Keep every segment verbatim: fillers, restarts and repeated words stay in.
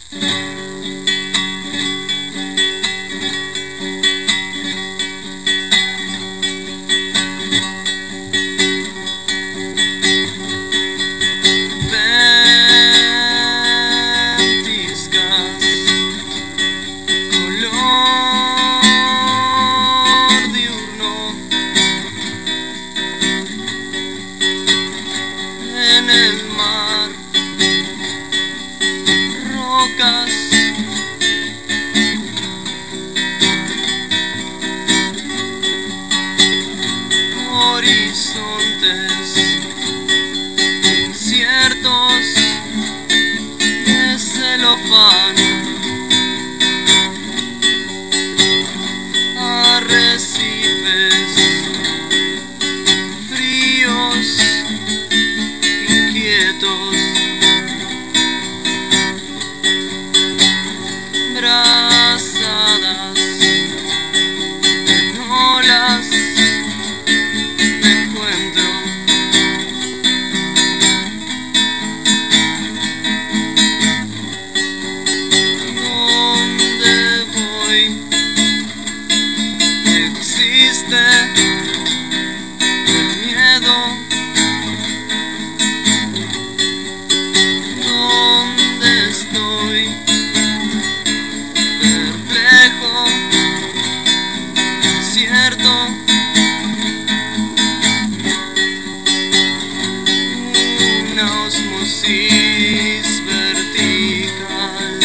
En el mar, rocas, horizontes inciertos de celofán, arrecifes fríos, brazadas en olas de encuentro, donde voy existe el miedo. Estoy perplejo, cierto, una osmosis vertical,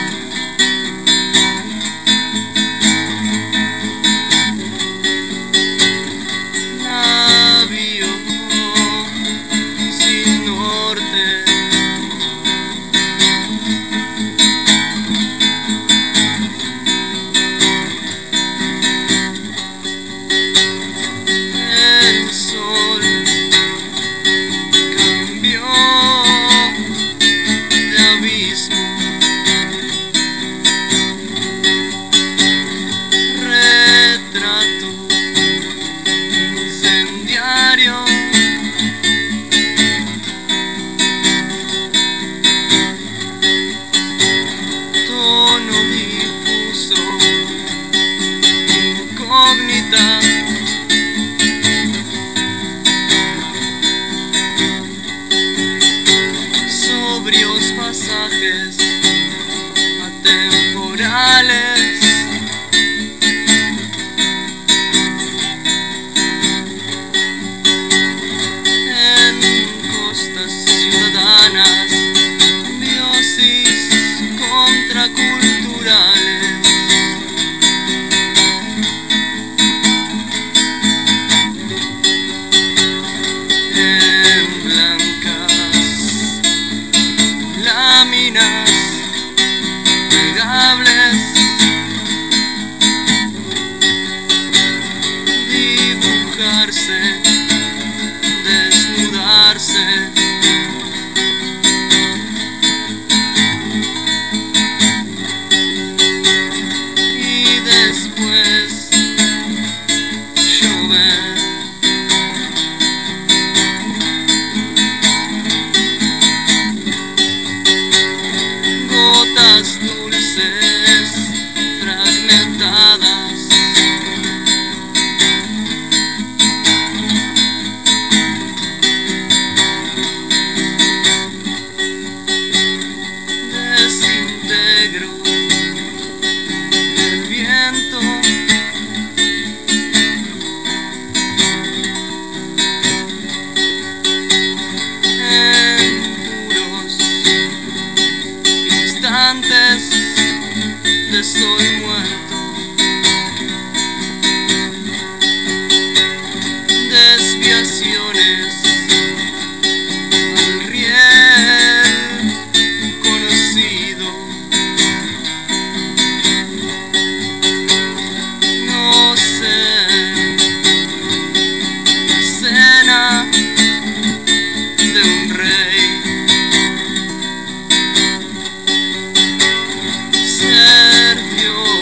navío sin norte. Tono difuso, incógnita, sobrios pasajes atemporales, en costas ciudadanas, biosis contraculturales, en blancas láminas pegables, dibujarse, desnudarse. Después llover, gotas dulces fragmentadas, desintegro el viento. De soy muerto, desviaciones al riel conocido, no sé, escena de un rey. Sergio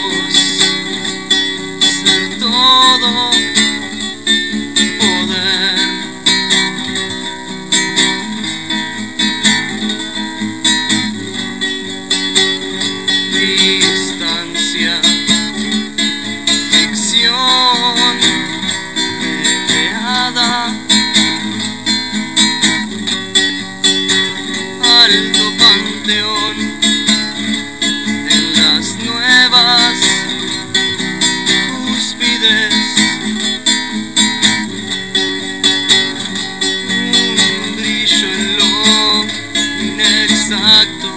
contacto